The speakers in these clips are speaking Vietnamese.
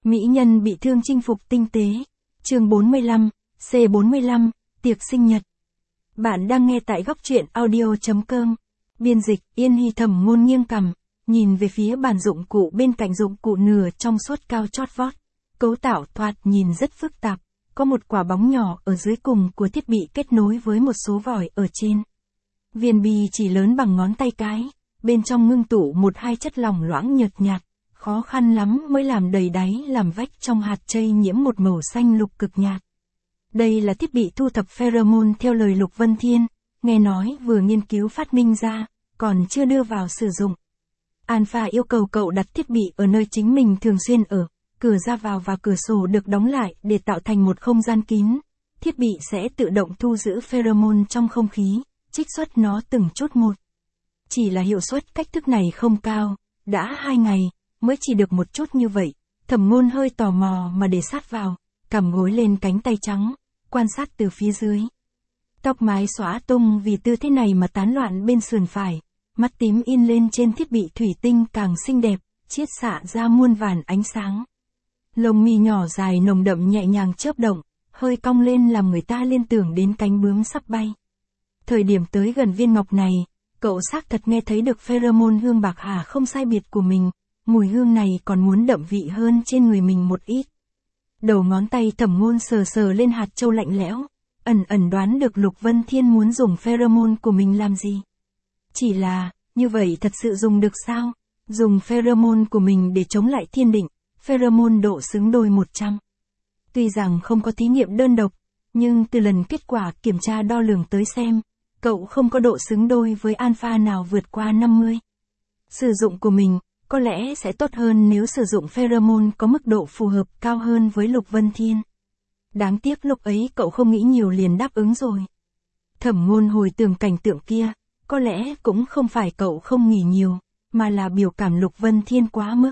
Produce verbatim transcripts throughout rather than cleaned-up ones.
Mỹ nhân bị thương chinh phục tinh tế. Chương bốn mươi lăm, C bốn mươi lăm, tiệc sinh nhật. Bạn đang nghe tại góc truyện audio chấm com. Biên dịch, Yên Hy Thẩm Ngôn nghiêng cằm, nhìn về phía bàn dụng cụ bên cạnh dụng cụ nửa trong suốt cao chót vót. Cấu tạo thoạt nhìn rất phức tạp, có một quả bóng nhỏ ở dưới cùng của thiết bị kết nối với một số vòi ở trên. Viên bi chỉ lớn bằng ngón tay cái, bên trong ngưng tụ một hai chất lỏng loãng nhợt nhạt, khó khăn lắm mới làm đầy đáy làm vách trong hạt chây nhiễm một màu xanh lục cực nhạt. Đây là thiết bị thu thập pheromone theo lời Lục Vân Thiên, nghe nói vừa nghiên cứu phát minh ra, còn chưa đưa vào sử dụng. Alpha yêu cầu cậu đặt thiết bị ở nơi chính mình thường xuyên ở, cửa ra vào và cửa sổ được đóng lại để tạo thành một không gian kín. Thiết bị sẽ tự động thu giữ pheromone trong không khí, trích xuất nó từng chút một. Chỉ là hiệu suất cách thức này không cao, đã hai ngày, mới chỉ được một chút như vậy. Thẩm Ngôn hơi tò mò mà để sát vào, cằm gối lên cánh tay trắng, quan sát từ phía dưới. Tóc mái xõa tung vì tư thế này mà tán loạn bên sườn phải, mắt tím in lên trên thiết bị thủy tinh càng xinh đẹp, chiết xạ ra muôn vàn ánh sáng. Lông mi nhỏ dài nồng đậm nhẹ nhàng chớp động, hơi cong lên làm người ta liên tưởng đến cánh bướm sắp bay. Thời điểm tới gần viên ngọc này, cậu xác thật nghe thấy được pheromone hương bạc hà không sai biệt của mình, mùi hương này còn muốn đậm vị hơn trên người mình một ít. Đầu ngón tay Thẩm Ngôn sờ sờ lên hạt châu lạnh lẽo, ẩn ẩn đoán được Lục Vân Thiên muốn dùng pheromone của mình làm gì. Chỉ là, như vậy thật sự dùng được sao? Dùng pheromone của mình để chống lại thiên định, pheromone độ xứng đôi một trăm. Tuy rằng không có thí nghiệm đơn độc, nhưng từ lần kết quả kiểm tra đo lường tới xem, cậu không có độ xứng đôi với alpha nào vượt qua năm mươi. Sử dụng của mình, có lẽ sẽ tốt hơn nếu sử dụng pheromone có mức độ phù hợp cao hơn với Lục Vân Thiên. Đáng tiếc lúc ấy cậu không nghĩ nhiều liền đáp ứng rồi. Thẩm Ngôn hồi tưởng cảnh tượng kia, có lẽ cũng không phải cậu không nghĩ nhiều, mà là biểu cảm Lục Vân Thiên quá mức.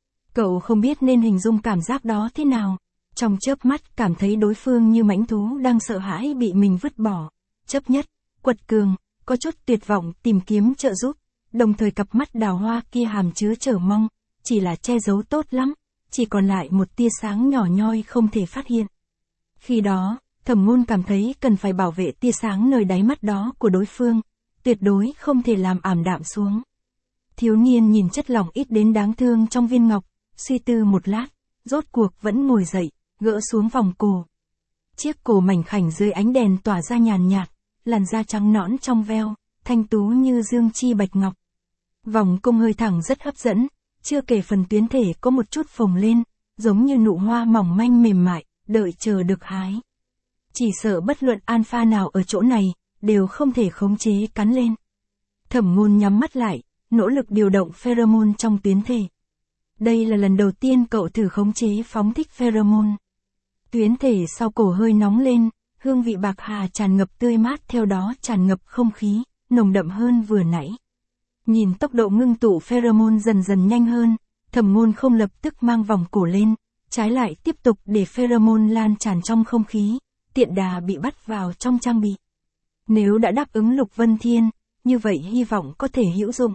Cậu không biết nên hình dung cảm giác đó thế nào, trong chớp mắt cảm thấy đối phương như mãnh thú đang sợ hãi bị mình vứt bỏ, chấp nhất, quật cường, có chút tuyệt vọng tìm kiếm trợ giúp, đồng thời cặp mắt đào hoa kia hàm chứa chờ mong, chỉ là che giấu tốt lắm, chỉ còn lại một tia sáng nhỏ nhoi không thể phát hiện. Khi đó, Thẩm Ngôn cảm thấy cần phải bảo vệ tia sáng nơi đáy mắt đó của đối phương, tuyệt đối không thể làm ảm đạm xuống. Thiếu niên nhìn chất lỏng ít đến đáng thương trong viên ngọc, suy tư một lát, rốt cuộc vẫn ngồi dậy, gỡ xuống vòng cổ. Chiếc cổ mảnh khảnh dưới ánh đèn tỏa ra nhàn nhạt, làn da trắng nõn trong veo, thanh tú như dương chi bạch ngọc. Vòng cung hơi thẳng rất hấp dẫn, chưa kể phần tuyến thể có một chút phồng lên, giống như nụ hoa mỏng manh mềm mại, đợi chờ được hái. Chỉ sợ bất luận alpha nào ở chỗ này, đều không thể khống chế cắn lên. Thẩm Ngôn nhắm mắt lại, nỗ lực điều động pheromone trong tuyến thể. Đây là lần đầu tiên cậu thử khống chế phóng thích pheromone. Tuyến thể sau cổ hơi nóng lên, hương vị bạc hà tràn ngập tươi mát theo đó tràn ngập không khí, nồng đậm hơn vừa nãy. Nhìn tốc độ ngưng tụ pheromone dần dần nhanh hơn, Thẩm Ngôn không lập tức mang vòng cổ lên, trái lại tiếp tục để pheromone lan tràn trong không khí, tiện đà bị bắt vào trong trang bị. Nếu đã đáp ứng Lục Vân Thiên, như vậy hy vọng có thể hữu dụng.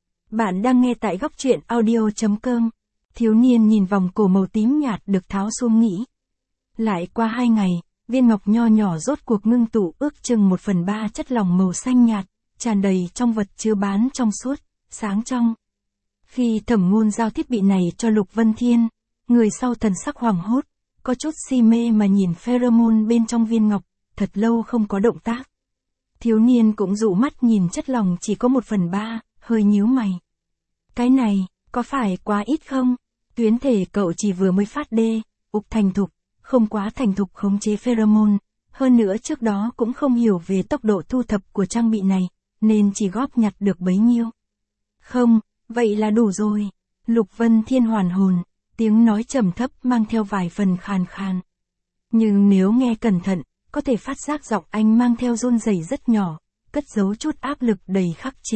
Bạn đang nghe tại góc truyện audio chấm com. Thiếu niên nhìn vòng cổ màu tím nhạt được tháo xuống nghĩ. Lại qua hai ngày, viên ngọc nho nhỏ rốt cuộc ngưng tụ ước chừng một phần ba chất lỏng màu xanh nhạt, tràn đầy trong vật chứa bán trong suốt, sáng trong. Khi Thẩm Ngôn giao thiết bị này cho Lục Vân Thiên, người sau thần sắc hoảng hốt, có chút si mê mà nhìn pheromone bên trong viên ngọc, thật lâu không có động tác. Thiếu niên cũng dụ mắt nhìn chất lỏng chỉ có một phần ba, hơi nhíu mày. Cái này, có phải quá ít không? Tuyến thể cậu chỉ vừa mới phát đê, ục thành thục, không quá thành thục khống chế pheromone, hơn nữa trước đó cũng không hiểu về tốc độ thu thập của trang bị này, nên chỉ góp nhặt được bấy nhiêu. Không, vậy là đủ rồi. Lục Vân Thiên hoàn hồn, tiếng nói trầm thấp mang theo vài phần khàn khàn. Nhưng nếu nghe cẩn thận, có thể phát giác giọng anh mang theo run rẩy rất nhỏ, cất giấu chút áp lực đầy khắc chế.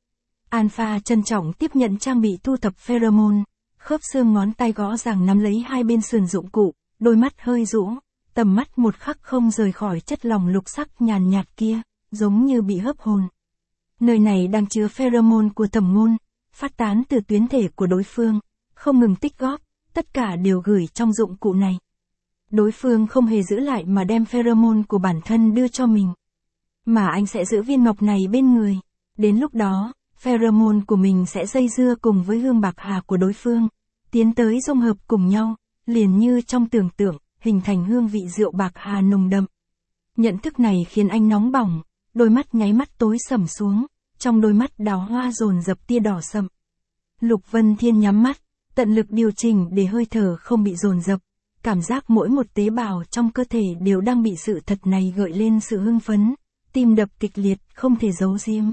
Alpha trân trọng tiếp nhận trang bị thu thập pheromone, khớp xương ngón tay gõ ràng nắm lấy hai bên sườn dụng cụ, đôi mắt hơi rũ, tầm mắt một khắc không rời khỏi chất lỏng lục sắc nhàn nhạt kia, giống như bị hấp hồn. Nơi này đang chứa pheromone của Thẩm Ngôn, phát tán từ tuyến thể của đối phương, không ngừng tích góp, tất cả đều gửi trong dụng cụ này. Đối phương không hề giữ lại mà đem pheromone của bản thân đưa cho mình. Mà anh sẽ giữ viên ngọc này bên người. Đến lúc đó, pheromone của mình sẽ dây dưa cùng với hương bạc hà của đối phương, tiến tới dung hợp cùng nhau, liền như trong tưởng tượng, hình thành hương vị rượu bạc hà nồng đậm. Nhận thức này khiến anh nóng bỏng, đôi mắt nháy mắt tối sầm xuống, trong đôi mắt đào hoa dồn dập tia đỏ sậm. Lục Vân Thiên nhắm mắt, tận lực điều chỉnh để hơi thở không bị dồn dập, cảm giác mỗi một tế bào trong cơ thể đều đang bị sự thật này gợi lên sự hưng phấn, tim đập kịch liệt không thể giấu giếm.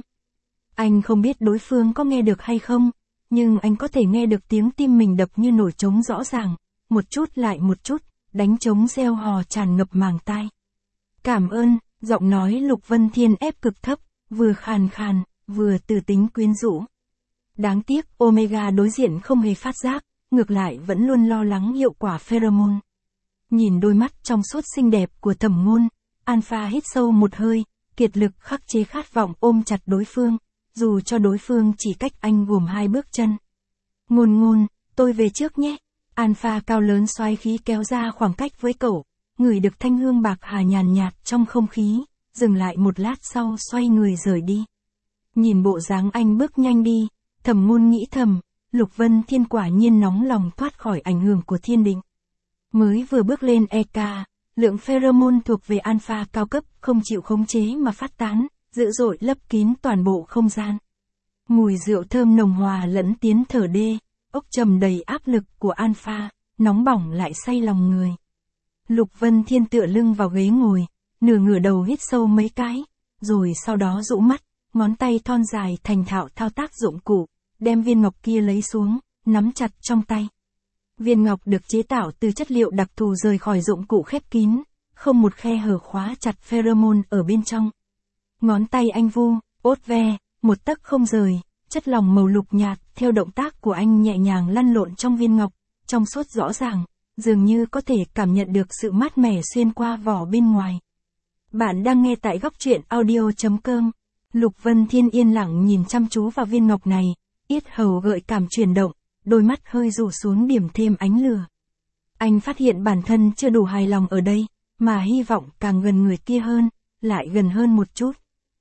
Anh không biết đối phương có nghe được hay không, nhưng anh có thể nghe được tiếng tim mình đập như nổi trống rõ ràng, một chút lại một chút, đánh trống reo hò tràn ngập màng tai. Cảm ơn, giọng nói Lục Vân Thiên ép cực thấp, vừa khàn khàn, vừa từ tính quyến rũ. Đáng tiếc Omega đối diện không hề phát giác, ngược lại vẫn luôn lo lắng hiệu quả pheromone. Nhìn đôi mắt trong suốt xinh đẹp của Thẩm Ngôn, Alpha hít sâu một hơi, kiệt lực khắc chế khát vọng ôm chặt đối phương, dù cho đối phương chỉ cách anh gồm hai bước chân. Ngôn Ngôn, tôi về trước nhé. Alpha cao lớn xoáy khí kéo ra khoảng cách với cậu, ngửi được thanh hương bạc hà nhàn nhạt trong không khí, dừng lại một lát sau xoay người rời đi. Nhìn bộ dáng anh bước nhanh đi, Thẩm Ngôn nghĩ thầm, Lục Vân Thiên quả nhiên nóng lòng thoát khỏi ảnh hưởng của thiên định. Mới vừa bước lên e ca, lượng pheromone thuộc về alpha cao cấp không chịu khống chế mà phát tán, dữ dội lấp kín toàn bộ không gian. Mùi rượu thơm nồng hòa lẫn tiến thở đê, ốc trầm đầy áp lực của alpha, nóng bỏng lại say lòng người. Lục Vân Thiên tựa lưng vào ghế ngồi, nửa ngửa đầu hít sâu mấy cái, rồi sau đó dụ mắt, ngón tay thon dài thành thạo thao tác dụng cụ, đem viên ngọc kia lấy xuống, nắm chặt trong tay. Viên ngọc được chế tạo từ chất liệu đặc thù rời khỏi dụng cụ khép kín, không một khe hở khóa chặt pheromone ở bên trong. Ngón tay anh vu, ốt ve, một tấc không rời, chất lỏng màu lục nhạt theo động tác của anh nhẹ nhàng lăn lộn trong viên ngọc, trong suốt rõ ràng, dường như có thể cảm nhận được sự mát mẻ xuyên qua vỏ bên ngoài. Bạn đang nghe tại góc truyện audio chấm com. Lục Vân Thiên yên lặng nhìn chăm chú vào viên ngọc này, yết hầu gợi cảm chuyển động, đôi mắt hơi rủ xuống điểm thêm ánh lửa. Anh phát hiện bản thân chưa đủ hài lòng ở đây, mà hy vọng càng gần người kia hơn, lại gần hơn một chút.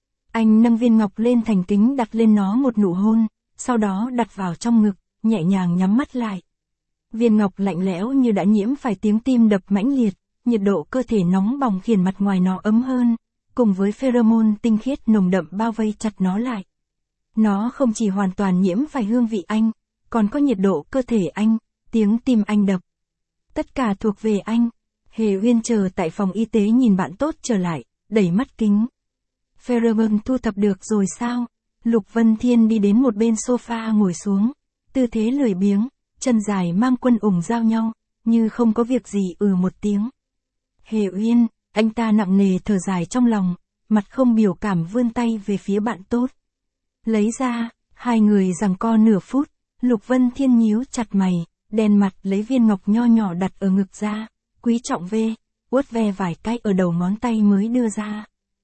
Anh nâng viên ngọc lên thành kính đặt lên nó một nụ hôn, sau đó đặt vào trong ngực, nhẹ nhàng nhắm mắt lại. Viên ngọc lạnh lẽo như đã nhiễm phải tiếng tim đập mãnh liệt, nhiệt độ cơ thể nóng bỏng khiến mặt ngoài nó ấm hơn, cùng với pheromone tinh khiết nồng đậm bao vây chặt nó lại. Nó không chỉ hoàn toàn nhiễm phải hương vị anh, còn có nhiệt độ cơ thể anh, tiếng tim anh đập. Tất cả thuộc về anh. Hề Uyên chờ tại phòng y tế nhìn bạn tốt trở lại, đẩy mắt kính. Pheromone thu thập được rồi sao? Lục Vân Thiên đi đến một bên sofa ngồi xuống, tư thế lười biếng, chân dài mang quân ủng giao nhau, như không có việc gì ừ một tiếng. Hề Uyên, anh ta nặng nề thở dài trong lòng, mặt không biểu cảm vươn tay về phía bạn tốt. Lấy ra, hai người giằng co nửa phút, Lục Vân Thiên nhíu chặt mày, đen mặt lấy viên ngọc nho nhỏ đặt ở ngực ra, quý trọng vê, uốt ve vài cái ở đầu ngón tay mới đưa ra.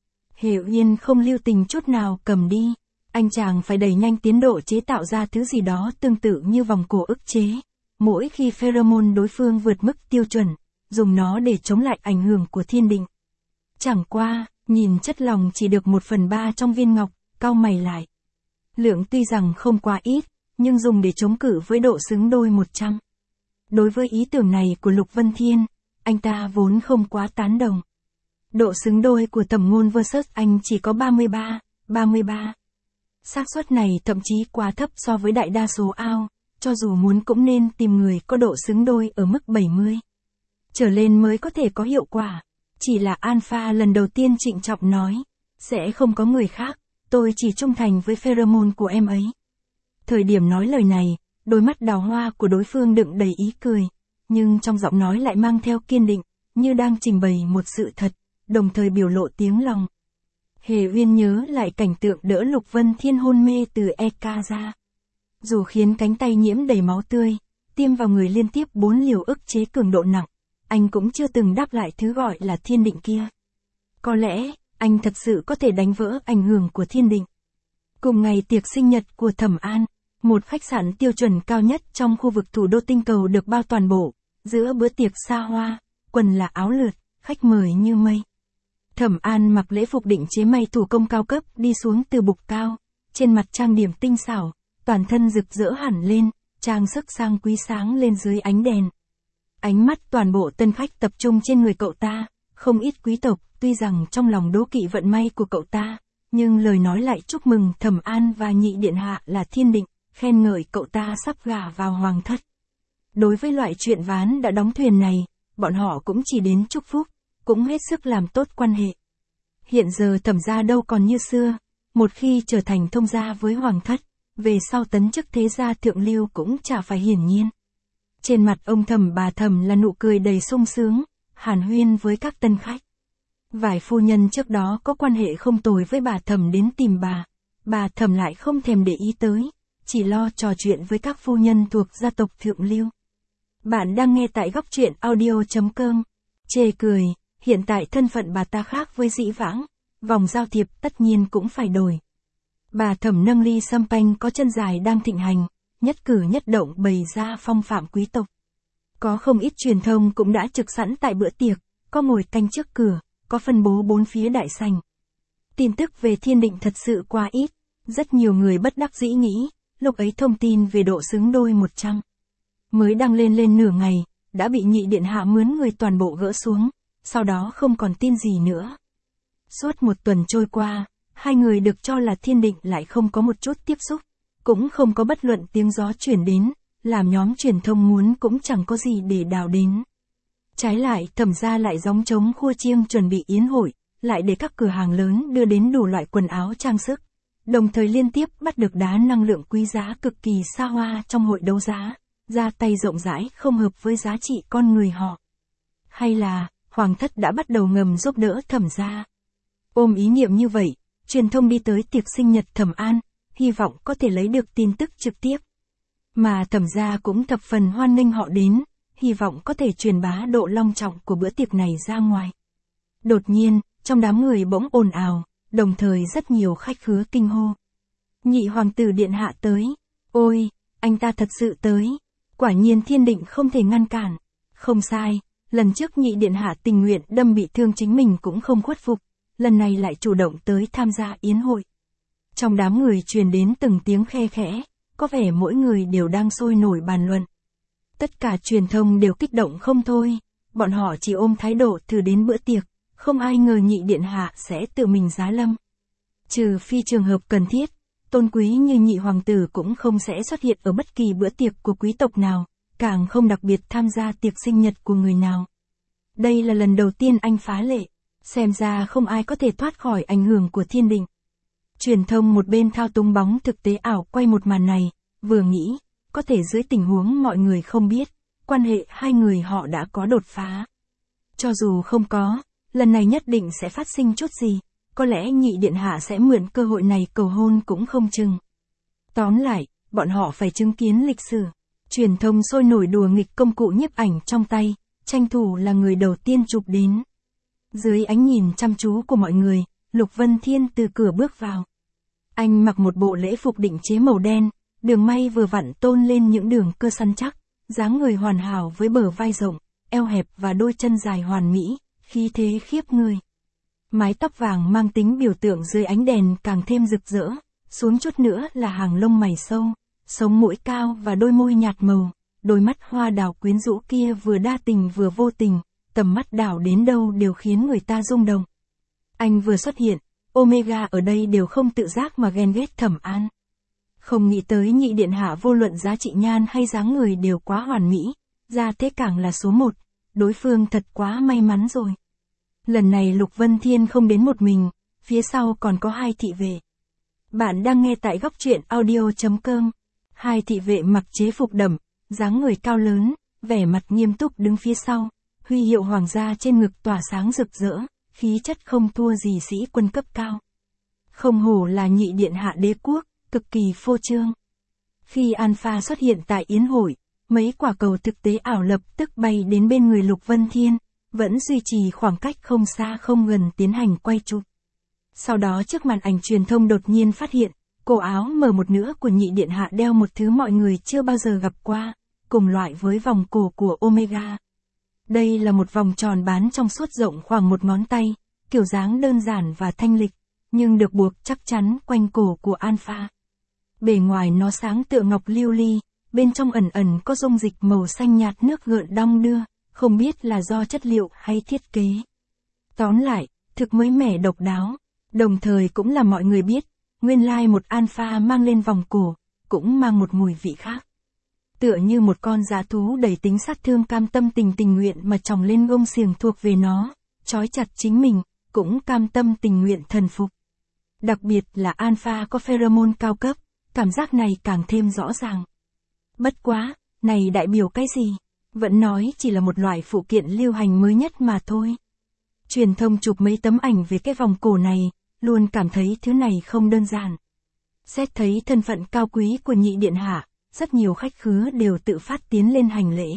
Hề Uyên không lưu tình chút nào cầm đi, anh chàng phải đẩy nhanh tiến độ chế tạo ra thứ gì đó tương tự như vòng cổ ức chế. Mỗi khi pheromone đối phương vượt mức tiêu chuẩn, dùng nó để chống lại ảnh hưởng của thiên định. Chẳng qua, nhìn chất lỏng chỉ được một phần ba trong viên ngọc, cau mày lại. Lượng tuy rằng không quá ít, nhưng dùng để chống cự với độ xứng đôi một trăm. Đối với ý tưởng này của Lục Vân Thiên, anh ta vốn không quá tán đồng. Độ xứng đôi của Thẩm Ngôn versus anh chỉ có ba mươi ba, ba mươi ba. Xác suất này thậm chí quá thấp so với đại đa số ao, cho dù muốn cũng nên tìm người có độ xứng đôi ở mức bảy mươi. Trở lên mới có thể có hiệu quả. Chỉ là Alpha lần đầu tiên trịnh trọng nói, sẽ không có người khác, tôi chỉ trung thành với pheromone của em ấy. Thời điểm nói lời này, đôi mắt đào hoa của đối phương đựng đầy ý cười, nhưng trong giọng nói lại mang theo kiên định, như đang trình bày một sự thật, đồng thời biểu lộ tiếng lòng. Hề Uyên nhớ lại cảnh tượng đỡ Lục Vân Thiên hôn mê từ e ca ra. Dù khiến cánh tay nhiễm đầy máu tươi, tiêm vào người liên tiếp bốn liều ức chế cường độ nặng, anh cũng chưa từng đáp lại thứ gọi là thiên định kia. Có lẽ, anh thật sự có thể đánh vỡ ảnh hưởng của thiên định. Cùng ngày tiệc sinh nhật của Thẩm An, Một khách sạn tiêu chuẩn cao nhất trong khu vực thủ đô tinh cầu được bao toàn bộ, giữa bữa tiệc xa hoa, quần là áo lượt, khách mời như mây. Thẩm An mặc lễ phục định chế may thủ công cao cấp đi xuống từ bục cao, trên mặt trang điểm tinh xảo, toàn thân rực rỡ hẳn lên, trang sức sang quý sáng lên dưới ánh đèn. Ánh mắt toàn bộ tân khách tập trung trên người cậu ta, không ít quý tộc, tuy rằng trong lòng đố kỵ vận may của cậu ta, nhưng lời nói lại chúc mừng Thẩm An và nhị điện hạ là thiên định, khen ngợi cậu ta sắp gả vào hoàng thất. Đối với loại chuyện ván đã đóng thuyền này, bọn họ cũng chỉ đến chúc phúc, cũng hết sức làm tốt quan hệ. Hiện giờ Thẩm gia đâu còn như xưa, một khi trở thành thông gia với hoàng thất, về sau tấn chức thế gia thượng lưu cũng chả phải hiển nhiên. Trên mặt ông Thẩm bà Thẩm là nụ cười đầy sung sướng, hàn huyên với các tân khách. Vài phu nhân trước đó có quan hệ không tồi với bà Thẩm đến tìm bà, bà Thẩm lại không thèm để ý tới, chỉ lo trò chuyện với các phu nhân thuộc gia tộc thượng lưu. Bạn đang nghe tại góc truyện audio chấm com. Chê cười, hiện tại thân phận bà ta khác với dĩ vãng, vòng giao thiệp tất nhiên cũng phải đổi. Bà Thẩm nâng ly champagne có chân dài đang thịnh hành, nhất cử nhất động bày ra phong phạm quý tộc. Có không ít truyền thông cũng đã trực sẵn tại bữa tiệc, có ngồi canh trước cửa, có phân bố bốn phía đại sảnh. Tin tức về thiên định thật sự quá ít, rất nhiều người bất đắc dĩ nghĩ, lúc ấy thông tin về độ xứng đôi một trăm. Mới đăng lên lên nửa ngày, đã bị nhị điện hạ mướn người toàn bộ gỡ xuống, sau đó không còn tin gì nữa. Suốt một tuần trôi qua, hai người được cho là thiên định lại không có một chút tiếp xúc, cũng không có bất luận tiếng gió chuyển đến, làm nhóm truyền thông muốn cũng chẳng có gì để đào đến. Trái lại Thẩm gia lại gióng trống khua chiêng chuẩn bị yến hội, lại để các cửa hàng lớn đưa đến đủ loại quần áo trang sức, đồng thời liên tiếp bắt được đá năng lượng quý giá cực kỳ xa hoa trong hội đấu giá, ra tay rộng rãi không hợp với giá trị con người họ. Hay là, hoàng thất đã bắt đầu ngầm giúp đỡ Thẩm gia. Ôm ý niệm như vậy, truyền thông đi tới tiệc sinh nhật Thẩm An, hy vọng có thể lấy được tin tức trực tiếp. Mà Thẩm gia cũng thập phần hoan nghênh họ đến, hy vọng có thể truyền bá độ long trọng của bữa tiệc này ra ngoài. Đột nhiên, trong đám người bỗng ồn ào, đồng thời rất nhiều khách khứa kinh hô. Nhị hoàng tử điện hạ tới, ôi, anh ta thật sự tới, quả nhiên thiên định không thể ngăn cản. Không sai, lần trước nhị điện hạ tình nguyện đâm bị thương chính mình cũng không khuất phục, lần này lại chủ động tới tham gia yến hội. Trong đám người truyền đến từng tiếng khe khẽ, có vẻ mỗi người đều đang sôi nổi bàn luận. Tất cả truyền thông đều kích động không thôi, bọn họ chỉ ôm thái độ thử đến bữa tiệc, không ai ngờ nhị điện hạ sẽ tự mình giá lâm. Trừ phi trường hợp cần thiết, tôn quý như nhị hoàng tử cũng không sẽ xuất hiện ở bất kỳ bữa tiệc của quý tộc nào, càng không đặc biệt tham gia tiệc sinh nhật của người nào. Đây là lần đầu tiên anh phá lệ, xem ra không ai có thể thoát khỏi ảnh hưởng của thiên định. Truyền thông một bên thao túng bóng thực tế ảo quay một màn này, vừa nghĩ, có thể dưới tình huống mọi người không biết, quan hệ hai người họ đã có đột phá. Cho dù không có, lần này nhất định sẽ phát sinh chút gì, có lẽ nhị điện hạ sẽ mượn cơ hội này cầu hôn cũng không chừng. Tóm lại, bọn họ phải chứng kiến lịch sử. Truyền thông sôi nổi đùa nghịch công cụ nhiếp ảnh trong tay, tranh thủ là người đầu tiên chụp đến. Dưới ánh nhìn chăm chú của mọi người, Lục Vân Thiên từ cửa bước vào. Anh mặc một bộ lễ phục định chế màu đen, đường may vừa vặn tôn lên những đường cơ săn chắc, dáng người hoàn hảo với bờ vai rộng, eo hẹp và đôi chân dài hoàn mỹ, khí thế khiếp người. Mái tóc vàng mang tính biểu tượng dưới ánh đèn càng thêm rực rỡ, xuống chút nữa là hàng lông mày sâu, sống mũi cao và đôi môi nhạt màu, đôi mắt hoa đào quyến rũ kia vừa đa tình vừa vô tình, tầm mắt đảo đến đâu đều khiến người ta rung động. Anh vừa xuất hiện, Omega ở đây đều không tự giác mà ghen ghét Thẩm An. Không nghĩ tới nhị điện hạ vô luận giá trị nhan hay dáng người đều quá hoàn mỹ, ra thế càng là số một, đối phương thật quá may mắn rồi. Lần này Lục Vân Thiên không đến một mình, phía sau còn có hai thị vệ. Bạn đang nghe tại góc truyện audio chấm com. Hai thị vệ mặc chế phục đậm, dáng người cao lớn, vẻ mặt nghiêm túc đứng phía sau, huy hiệu hoàng gia trên ngực tỏa sáng rực rỡ, khí chất không thua gì sĩ quân cấp cao. Không hổ là nhị điện hạ đế quốc, cực kỳ phô trương. Khi Alpha xuất hiện tại yến hội, mấy quả cầu thực tế ảo lập tức bay đến bên người Lục Vân Thiên, vẫn duy trì khoảng cách không xa không gần tiến hành quay chụp. Sau đó trước màn ảnh truyền thông đột nhiên phát hiện, Cổ áo mờ một nửa của nhị điện hạ đeo một thứ mọi người chưa bao giờ gặp qua, cùng loại với vòng cổ của Omega. Đây là một vòng tròn bán trong suốt rộng khoảng một ngón tay, kiểu dáng đơn giản và thanh lịch, nhưng được buộc chắc chắn quanh cổ của Alpha. Bề ngoài nó sáng tựa ngọc lưu ly, bên trong ẩn ẩn có dung dịch màu xanh nhạt nước gợn đong đưa, không biết là do chất liệu hay thiết kế. Tóm lại, thực mới mẻ độc đáo, đồng thời cũng là mọi người biết, nguyên lai một Alpha mang lên vòng cổ, cũng mang một mùi vị khác. Tựa như một con dã thú đầy tính sát thương cam tâm tình tình nguyện mà tròng lên gông xiềng thuộc về nó, trói chặt chính mình, cũng cam tâm tình nguyện thần phục. Đặc biệt là Alpha có pheromone cao cấp, cảm giác này càng thêm rõ ràng. Bất quá, này đại biểu cái gì? Vẫn nói chỉ là một loại phụ kiện lưu hành mới nhất mà thôi. Truyền thông chụp mấy tấm ảnh về cái vòng cổ này, luôn cảm thấy thứ này không đơn giản. Xét thấy thân phận cao quý của nhị điện hạ, rất nhiều khách khứa đều tự phát tiến lên hành lễ.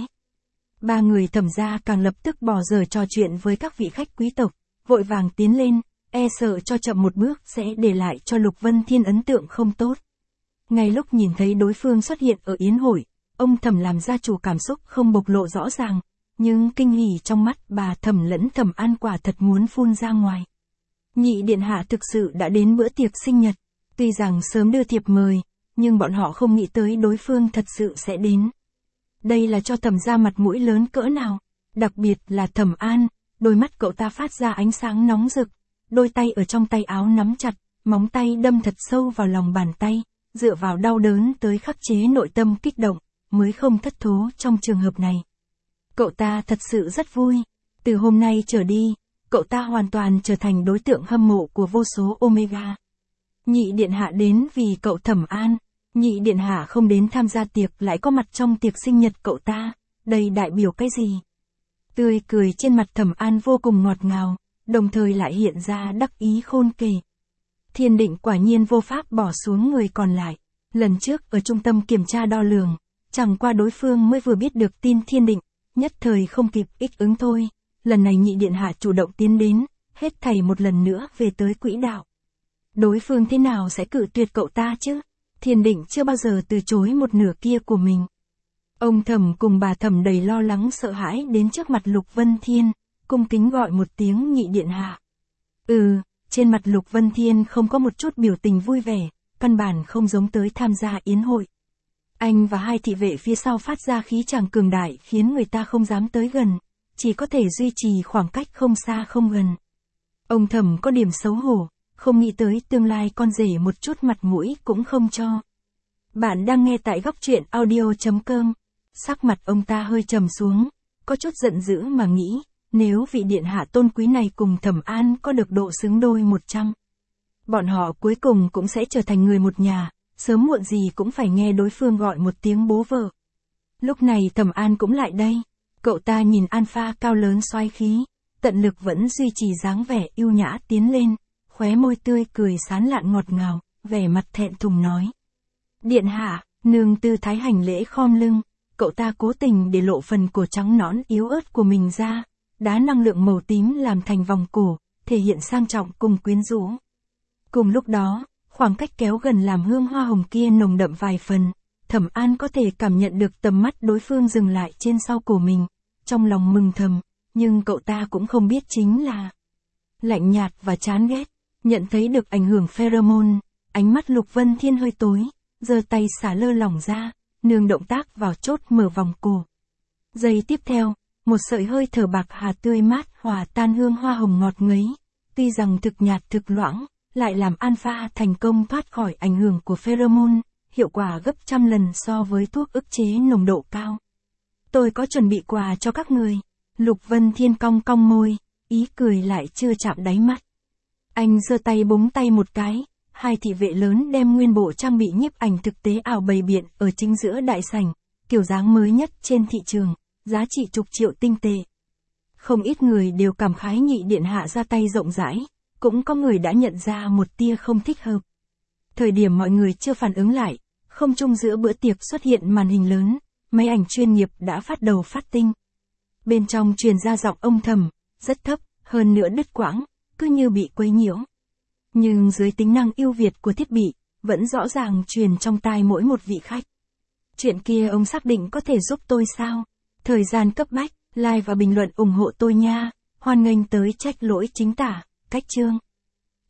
Ba người Thẩm gia càng lập tức bỏ giờ trò chuyện với các vị khách quý tộc, vội vàng tiến lên, e sợ cho chậm một bước sẽ để lại cho Lục Vân Thiên ấn tượng không tốt. Ngay lúc nhìn thấy đối phương xuất hiện ở yến hội, ông Thẩm làm gia chủ cảm xúc không bộc lộ rõ ràng, nhưng kinh hỉ trong mắt bà Thẩm lẫn Thẩm An quả thật muốn phun ra ngoài. Nhị điện hạ thực sự đã đến bữa tiệc sinh nhật, tuy rằng sớm đưa thiệp mời, nhưng bọn họ không nghĩ tới đối phương thật sự sẽ đến. Đây là cho Thẩm gia mặt mũi lớn cỡ nào, đặc biệt là Thẩm An, đôi mắt cậu ta phát ra ánh sáng nóng rực, đôi tay ở trong tay áo nắm chặt, móng tay đâm thật sâu vào lòng bàn tay, dựa vào đau đớn tới khắc chế nội tâm kích động, mới không thất thố trong trường hợp này. Cậu ta thật sự rất vui, từ hôm nay trở đi, cậu ta hoàn toàn trở thành đối tượng hâm mộ của vô số Omega. Nhị điện hạ đến vì cậu Thẩm An, nhị điện hạ không đến tham gia tiệc lại có mặt trong tiệc sinh nhật cậu ta, đây đại biểu cái gì? Tươi cười trên mặt Thẩm An vô cùng ngọt ngào, đồng thời lại hiện ra đắc ý khôn kể. Thiên Định quả nhiên vô pháp bỏ xuống người còn lại. Lần trước ở trung tâm kiểm tra đo lường, chẳng qua đối phương mới vừa biết được tin Thiên Định, nhất thời không kịp ích ứng thôi. Lần này nhị điện hạ chủ động tiến đến, hết thảy một lần nữa về tới quỹ đạo. Đối phương thế nào sẽ cự tuyệt cậu ta chứ? Thiên Định chưa bao giờ từ chối một nửa kia của mình. Ông Thẩm cùng bà Thẩm đầy lo lắng sợ hãi đến trước mặt Lục Vân Thiên, cung kính gọi một tiếng nhị điện hạ. Ừ, trên mặt Lục Vân Thiên không có một chút biểu tình vui vẻ, căn bản không giống tới tham gia yến hội. Anh và hai thị vệ phía sau phát ra khí chàng cường đại khiến người ta không dám tới gần, chỉ có thể duy trì khoảng cách không xa không gần. Ông Thẩm có điểm xấu hổ, không nghĩ tới tương lai con rể một chút mặt mũi cũng không cho. Bạn đang nghe tại góc truyện audio chấm com. Sắc mặt ông ta hơi trầm xuống, có chút giận dữ mà nghĩ, nếu vị điện hạ tôn quý này cùng Thẩm An có được độ xứng đôi một trăm, bọn họ cuối cùng cũng sẽ trở thành người một nhà, sớm muộn gì cũng phải nghe đối phương gọi một tiếng bố vợ. Lúc này Thẩm An cũng lại đây, cậu ta nhìn Alpha cao lớn xoái khí, tận lực vẫn duy trì dáng vẻ yêu nhã tiến lên, khóe môi tươi cười sán lạn ngọt ngào, vẻ mặt thẹn thùng nói. Điện hạ, nương tư thái hành lễ khom lưng, cậu ta cố tình để lộ phần cổ trắng nõn yếu ớt của mình ra, đá năng lượng màu tím làm thành vòng cổ, thể hiện sang trọng cùng quyến rũ. Cùng lúc đó, khoảng cách kéo gần làm hương hoa hồng kia nồng đậm vài phần, Thẩm An có thể cảm nhận được tầm mắt đối phương dừng lại trên sau cổ mình, trong lòng mừng thầm, nhưng cậu ta cũng không biết chính là lạnh nhạt và chán ghét, nhận thấy được ảnh hưởng pheromone, ánh mắt Lục Vân Thiên hơi tối, giơ tay xả lơ lỏng ra, nương động tác vào chốt mở vòng cổ. Giây tiếp theo, một sợi hơi thở bạc hà tươi mát hòa tan hương hoa hồng ngọt ngấy, tuy rằng thực nhạt thực loãng, lại làm Alpha thành công thoát khỏi ảnh hưởng của pheromone, hiệu quả gấp trăm lần so với thuốc ức chế nồng độ cao. Tôi có chuẩn bị quà cho các người. Lục Vân Thiên cong cong môi, ý cười lại chưa chạm đáy mắt. Anh giơ tay búng tay một cái, hai thị vệ lớn đem nguyên bộ trang bị nhiếp ảnh thực tế ảo bày biện ở chính giữa đại sảnh, kiểu dáng mới nhất trên thị trường, giá trị chục triệu tinh tệ. Không ít người đều cảm khái nhị điện hạ ra tay rộng rãi, cũng có người đã nhận ra một tia không thích hợp. Thời điểm mọi người chưa phản ứng lại, không trung giữa bữa tiệc xuất hiện màn hình lớn, máy ảnh chuyên nghiệp đã phát đầu phát tinh. Bên trong truyền ra giọng ông Thẩm, rất thấp, hơn nữa đứt quãng, cứ như bị quấy nhiễu. Nhưng dưới tính năng ưu việt của thiết bị, vẫn rõ ràng truyền trong tai mỗi một vị khách. Chuyện kia ông xác định có thể giúp tôi sao? Thời gian cấp bách, like và bình luận ủng hộ tôi nha. Hoan nghênh tới trách lỗi chính tả, cách chương.